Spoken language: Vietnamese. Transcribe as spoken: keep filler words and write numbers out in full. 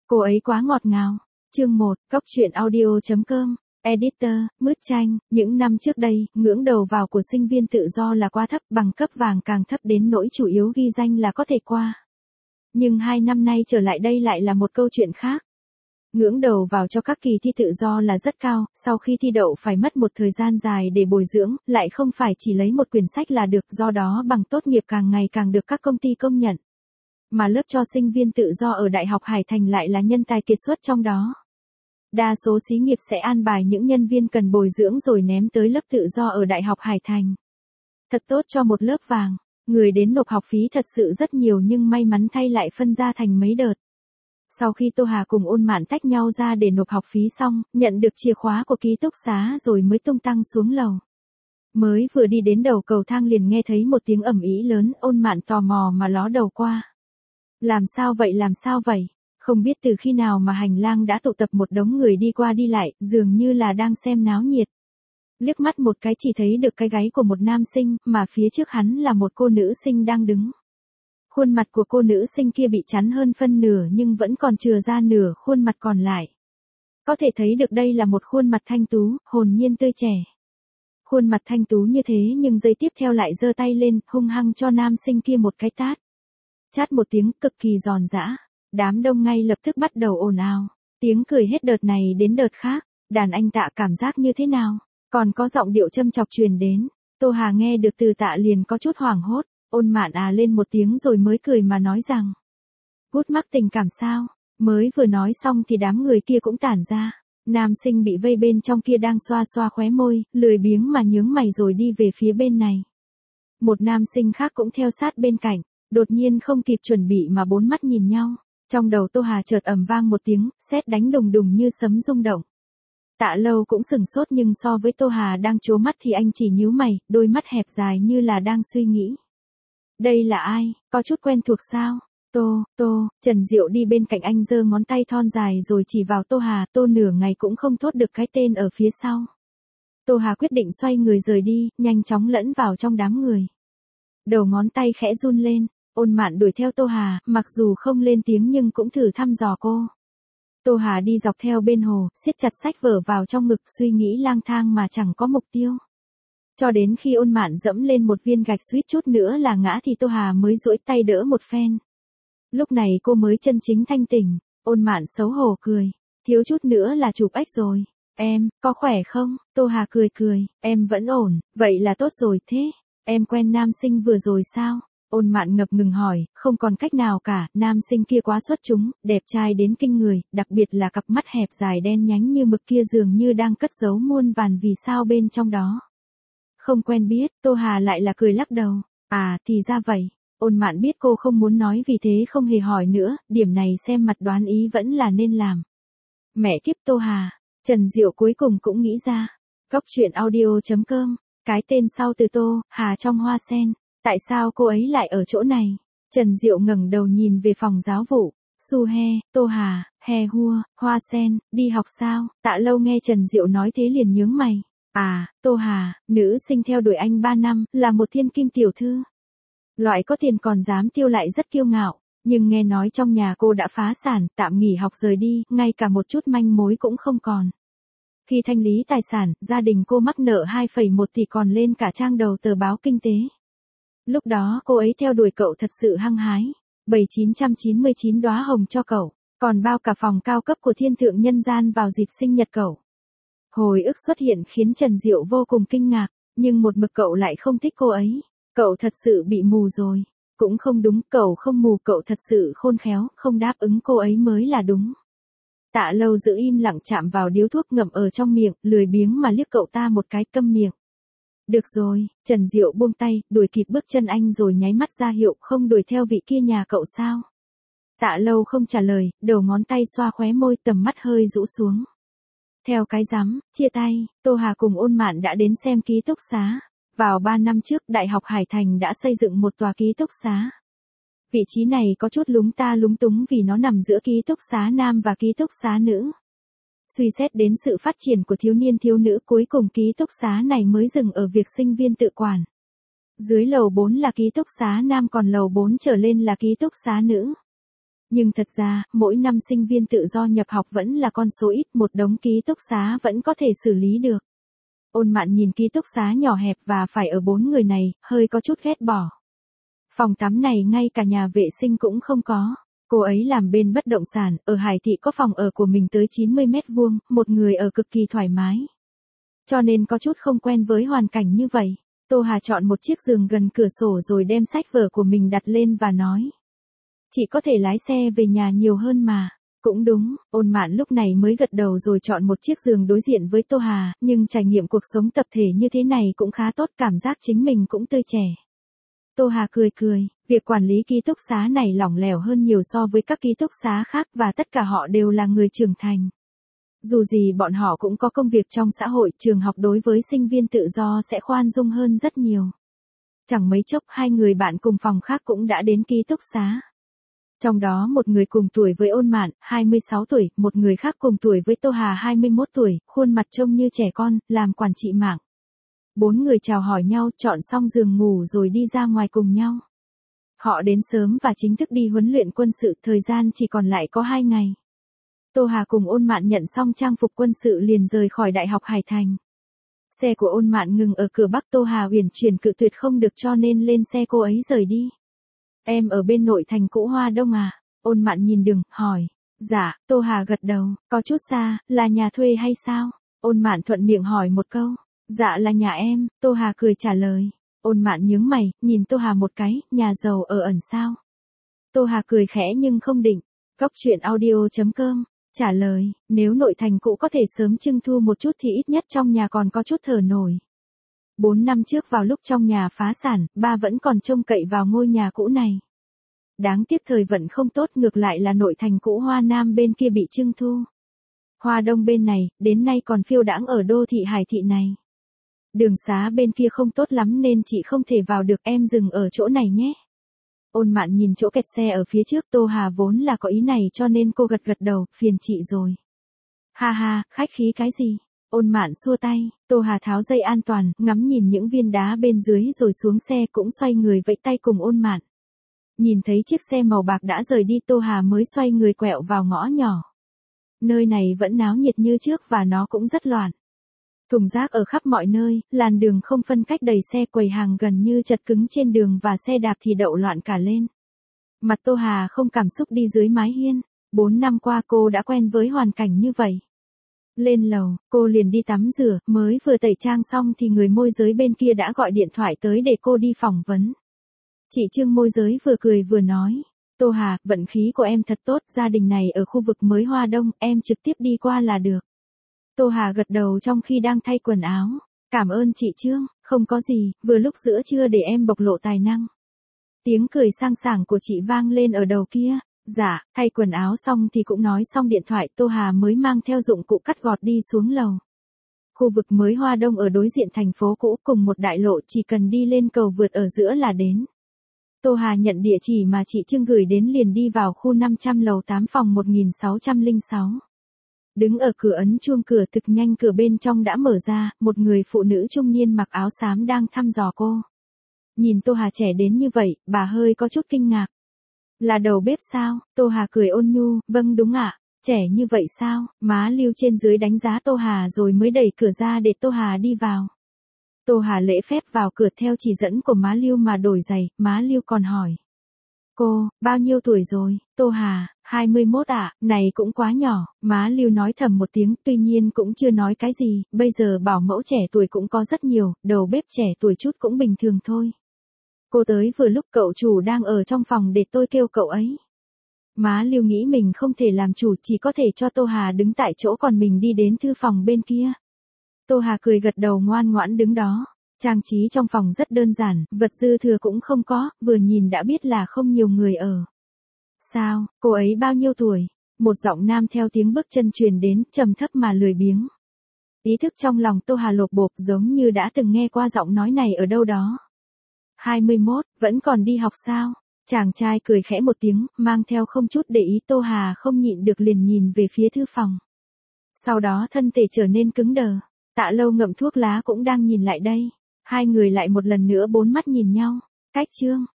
Cô ấy quá ngọt ngào. Chương một, Cốc truyện audio chấm com. Editor, Mứt Chanh, những năm trước đây, ngưỡng đầu vào của sinh viên tự do là quá thấp, bằng cấp vàng càng thấp đến nỗi chủ yếu ghi danh là có thể qua. Nhưng hai năm nay trở lại đây lại là một câu chuyện khác. Ngưỡng đầu vào cho các kỳ thi tự do là rất cao, sau khi thi đậu phải mất một thời gian dài để bồi dưỡng, lại không phải chỉ lấy một quyển sách là được, do đó bằng tốt nghiệp càng ngày càng được các công ty công nhận. Mà lớp cho sinh viên tự do ở Đại học Hải Thành lại là nhân tài kiệt xuất trong đó. Đa số xí nghiệp sẽ an bài những nhân viên cần bồi dưỡng rồi ném tới lớp tự do ở Đại học Hải Thành. Thật tốt cho một lớp vàng, người đến nộp học phí thật sự rất nhiều nhưng may mắn thay lại phân ra thành mấy đợt. Sau khi Tô Hà cùng Ôn Mạn tách nhau ra để nộp học phí xong, nhận được chìa khóa của ký túc xá rồi mới tung tăng xuống lầu. Mới vừa đi đến đầu cầu thang liền nghe thấy một tiếng ầm ĩ lớn, Ôn Mạn tò mò mà ló đầu qua. Làm sao vậy làm sao vậy? Không biết từ khi nào mà hành lang đã tụ tập một đống người đi qua đi lại, dường như là đang xem náo nhiệt. Liếc mắt một cái chỉ thấy được cái gáy của một nam sinh, mà phía trước hắn là một cô nữ sinh đang đứng. Khuôn mặt của cô nữ sinh kia bị chắn hơn phân nửa nhưng vẫn còn chừa ra nửa khuôn mặt còn lại. Có thể thấy được đây là một khuôn mặt thanh tú, hồn nhiên tươi trẻ. Khuôn mặt thanh tú như thế nhưng giây tiếp theo lại giơ tay lên, hung hăng cho nam sinh kia một cái tát. Chát một tiếng cực kỳ giòn giã. Đám đông ngay lập tức bắt đầu ồn ào. Tiếng cười hết đợt này đến đợt khác. Đàn anh Tạ cảm giác như thế nào? Còn có giọng điệu châm chọc truyền đến. Tô Hà nghe được từ Tạ liền có chút hoảng hốt. Ôn Mạn à lên một tiếng rồi mới cười mà nói rằng. Gút mắc tình cảm sao? Mới vừa nói xong thì đám người kia cũng tản ra. Nam sinh bị vây bên trong kia đang xoa xoa khóe môi, lười biếng mà nhướng mày rồi đi về phía bên này. Một nam sinh khác cũng theo sát bên cạnh. Đột nhiên không kịp chuẩn bị mà bốn mắt nhìn nhau. Trong đầu Tô Hà chợt ầm vang một tiếng, sét đánh đùng đùng như sấm rung động. Tạ Lâu cũng sừng sốt nhưng so với Tô Hà đang trố mắt thì anh chỉ nhíu mày, đôi mắt hẹp dài như là đang suy nghĩ. Đây là ai, có chút quen thuộc sao? Tô, Tô, Trần Diệu đi bên cạnh anh giơ ngón tay thon dài rồi chỉ vào Tô Hà, Tô nửa ngày cũng không thốt được cái tên ở phía sau. Tô Hà quyết định xoay người rời đi, nhanh chóng lẫn vào trong đám người. Đầu ngón tay khẽ run lên. Ôn Mạn đuổi theo Tô Hà, mặc dù không lên tiếng nhưng cũng thử thăm dò cô. Tô Hà đi dọc theo bên hồ, siết chặt sách vở vào trong ngực suy nghĩ lang thang mà chẳng có mục tiêu. Cho đến khi Ôn Mạn dẫm lên một viên gạch suýt chút nữa là ngã thì Tô Hà mới duỗi tay đỡ một phen. Lúc này cô mới chân chính thanh tỉnh, Ôn Mạn xấu hổ cười, thiếu chút nữa là chụp ếch rồi. Em, có khỏe không? Tô Hà cười cười, em vẫn ổn, vậy là tốt rồi thế. Em quen nam sinh vừa rồi sao? Ôn Mạn ngập ngừng hỏi, không còn cách nào cả, nam sinh kia quá xuất chúng, đẹp trai đến kinh người, đặc biệt là cặp mắt hẹp dài đen nhánh như mực kia dường như đang cất giấu muôn vàn vì sao bên trong đó. Không quen biết, Tô Hà lại là cười lắc đầu, à thì ra vậy. Ôn Mạn biết cô không muốn nói vì thế không hề hỏi nữa, điểm này xem mặt đoán ý vẫn là nên làm. Mẹ kiếp Tô Hà, Trần Diệu cuối cùng cũng nghĩ ra. Cốc truyện audio chấm com, cái tên sau từ Tô, Hà trong hoa sen. Tại sao cô ấy lại ở chỗ này? Trần Diệu ngẩng đầu nhìn về phòng giáo vụ. Su he, Tô Hà, he hua, hoa sen, đi học sao? Tạ Lâu nghe Trần Diệu nói thế liền nhướng mày. À, Tô Hà, nữ sinh theo đuổi anh ba năm, là một thiên kim tiểu thư. Loại có tiền còn dám tiêu lại rất kiêu ngạo. Nhưng nghe nói trong nhà cô đã phá sản, tạm nghỉ học rời đi, ngay cả một chút manh mối cũng không còn. Khi thanh lý tài sản, gia đình cô mắc nợ hai phẩy một tỷ còn lên cả trang đầu tờ báo kinh tế. Lúc đó cô ấy theo đuổi cậu thật sự hăng hái, bảy chín trăm chín mươi chín đóa hồng cho cậu, còn bao cả phòng cao cấp của thiên thượng nhân gian vào dịp sinh nhật cậu. Hồi ức xuất hiện khiến Trần Diệu vô cùng kinh ngạc, nhưng một mực cậu lại không thích cô ấy, cậu thật sự bị mù rồi, cũng không đúng, cậu không mù, cậu thật sự khôn khéo, không đáp ứng cô ấy mới là đúng. Tạ Lâu giữ im lặng chạm vào điếu thuốc ngậm ở trong miệng, lười biếng mà liếc cậu ta một cái, câm miệng. Được rồi, Trần Diệu buông tay, đuổi kịp bước chân anh rồi nháy mắt ra hiệu không đuổi theo vị kia nhà cậu sao. Tạ Lâu không trả lời, đầu ngón tay xoa khóe môi, tầm mắt hơi rũ xuống. Theo cái rắm, chia tay, Tô Hà cùng Ôn Mạn đã đến xem ký túc xá. Vào ba năm trước, Đại học Hải Thành đã xây dựng một tòa ký túc xá. Vị trí này có chút lúng ta lúng túng vì nó nằm giữa ký túc xá nam và ký túc xá nữ. Suy xét đến sự phát triển của thiếu niên thiếu nữ, cuối cùng ký túc xá này mới dừng ở việc sinh viên tự quản. Dưới lầu bốn là ký túc xá nam, còn lầu bốn trở lên là ký túc xá nữ. Nhưng thật ra, mỗi năm sinh viên tự do nhập học vẫn là con số ít, một đống ký túc xá vẫn có thể xử lý được. Ôn Mạn nhìn ký túc xá nhỏ hẹp và phải ở bốn người này, hơi có chút ghét bỏ. Phòng tắm này ngay cả nhà vệ sinh cũng không có. Cô ấy làm bên bất động sản, ở Hải Thị có phòng ở của mình tới chín mươi mét vuông, một người ở cực kỳ thoải mái. Cho nên có chút không quen với hoàn cảnh như vậy. Tô Hà chọn một chiếc giường gần cửa sổ rồi đem sách vở của mình đặt lên và nói. Chị có thể lái xe về nhà nhiều hơn mà. Cũng đúng, Ôn Mạn lúc này mới gật đầu rồi chọn một chiếc giường đối diện với Tô Hà, nhưng trải nghiệm cuộc sống tập thể như thế này cũng khá tốt, cảm giác chính mình cũng tươi trẻ. Tô Hà cười cười, việc quản lý ký túc xá này lỏng lẻo hơn nhiều so với các ký túc xá khác và tất cả họ đều là người trưởng thành. Dù gì bọn họ cũng có công việc trong xã hội, trường học đối với sinh viên tự do sẽ khoan dung hơn rất nhiều. Chẳng mấy chốc hai người bạn cùng phòng khác cũng đã đến ký túc xá. Trong đó một người cùng tuổi với Ôn Mạn, hai mươi sáu tuổi, một người khác cùng tuổi với Tô Hà hai mươi mốt tuổi, khuôn mặt trông như trẻ con, làm quản trị mạng. Bốn người chào hỏi nhau, chọn xong giường ngủ rồi đi ra ngoài cùng nhau. Họ đến sớm và chính thức đi huấn luyện quân sự, thời gian chỉ còn lại có hai ngày. Tô Hà cùng Ôn Mạn nhận xong trang phục quân sự liền rời khỏi Đại học Hải Thành. Xe của Ôn Mạn ngừng ở cửa Bắc, Tô Hà uyển chuyển cự tuyệt không được cho nên lên xe cô ấy rời đi. Em ở bên nội thành cũ Hoa Đông à? Ôn Mạn nhìn đường, hỏi. Dạ, Tô Hà gật đầu, có chút xa, là nhà thuê hay sao? Ôn Mạn thuận miệng hỏi một câu. Dạ là nhà em, Tô Hà cười trả lời. Ôn Mạn nhướng mày, nhìn Tô Hà một cái, nhà giàu ở ẩn sao? Tô Hà cười khẽ nhưng không định. Góc truyện audio chấm com, trả lời, nếu nội thành cũ có thể sớm trưng thu một chút thì ít nhất trong nhà còn có chút thở nổi. Bốn năm trước vào lúc trong nhà phá sản, ba vẫn còn trông cậy vào ngôi nhà cũ này. Đáng tiếc thời vận không tốt, ngược lại là nội thành cũ Hoa Nam bên kia bị trưng thu. Hoa Đông bên này, đến nay còn phiêu đãng ở đô thị Hải Thị này. Đường xá bên kia không tốt lắm nên chị không thể vào được, em dừng ở chỗ này nhé. Ôn Mạn nhìn chỗ kẹt xe ở phía trước, Tô Hà vốn là có ý này cho nên cô gật gật đầu, phiền chị rồi. Ha ha, khách khí cái gì? Ôn Mạn xua tay, Tô Hà tháo dây an toàn, ngắm nhìn những viên đá bên dưới rồi xuống xe cũng xoay người vẫy tay cùng Ôn Mạn. Nhìn thấy chiếc xe màu bạc đã rời đi, Tô Hà mới xoay người quẹo vào ngõ nhỏ. Nơi này vẫn náo nhiệt như trước và nó cũng rất loạn. Thùng rác ở khắp mọi nơi, làn đường không phân cách đầy xe, quầy hàng gần như chật cứng trên đường và xe đạp thì đậu loạn cả lên. Mặt Tô Hà không cảm xúc đi dưới mái hiên. Bốn năm qua cô đã quen với hoàn cảnh như vậy. Lên lầu, cô liền đi tắm rửa, mới vừa tẩy trang xong thì người môi giới bên kia đã gọi điện thoại tới để cô đi phỏng vấn. Chị Trương môi giới vừa cười vừa nói. Tô Hà, vận khí của em thật tốt, gia đình này ở khu vực mới Hoa Đông, em trực tiếp đi qua là được. Tô Hà gật đầu trong khi đang thay quần áo. Cảm ơn chị Trương, không có gì, vừa lúc giữa trưa để em bộc lộ tài năng. Tiếng cười sang sảng của chị vang lên ở đầu kia. Dạ, thay quần áo xong thì cũng nói xong điện thoại, Tô Hà mới mang theo dụng cụ cắt gọt đi xuống lầu. Khu vực mới Hoa Đông ở đối diện thành phố cũ, cùng một đại lộ, chỉ cần đi lên cầu vượt ở giữa là đến. Tô Hà nhận địa chỉ mà chị Trương gửi đến liền đi vào khu năm trăm lầu tám phòng một nghìn sáu trăm lẻ sáu. Đứng ở cửa ấn chuông cửa, thực nhanh cửa bên trong đã mở ra, một người phụ nữ trung niên mặc áo xám đang thăm dò cô. Nhìn Tô Hà trẻ đến như vậy, bà hơi có chút kinh ngạc. Là đầu bếp sao? Tô Hà cười ôn nhu, vâng đúng ạ, trẻ như vậy sao? Má Lưu trên dưới đánh giá Tô Hà rồi mới đẩy cửa ra để Tô Hà đi vào. Tô Hà lễ phép vào cửa theo chỉ dẫn của má Lưu mà đổi giày, má Lưu còn hỏi. Cô, bao nhiêu tuổi rồi? Tô Hà, hai mươi mốt ạ, này cũng quá nhỏ, má Lưu nói thầm một tiếng, tuy nhiên cũng chưa nói cái gì, bây giờ bảo mẫu trẻ tuổi cũng có rất nhiều, đầu bếp trẻ tuổi chút cũng bình thường thôi. Cô tới vừa lúc cậu chủ đang ở trong phòng để tôi kêu cậu ấy. Má Lưu nghĩ mình không thể làm chủ, chỉ có thể cho Tô Hà đứng tại chỗ còn mình đi đến thư phòng bên kia. Tô Hà cười gật đầu ngoan ngoãn đứng đó. Trang trí trong phòng rất đơn giản, vật dư thừa cũng không có, vừa nhìn đã biết là không nhiều người ở. Sao, cô ấy bao nhiêu tuổi? Một giọng nam theo tiếng bước chân truyền đến, trầm thấp mà lười biếng. Ý thức trong lòng Tô Hà lột bột, giống như đã từng nghe qua giọng nói này ở đâu đó. hai mươi mốt, vẫn còn đi học sao? Chàng trai cười khẽ một tiếng, mang theo không chút để ý. Tô Hà không nhịn được liền nhìn về phía thư phòng. Sau đó thân thể trở nên cứng đờ. Tạ Lâu ngậm thuốc lá cũng đang nhìn lại đây. Hai người lại một lần nữa bốn mắt nhìn nhau. Cách Trương,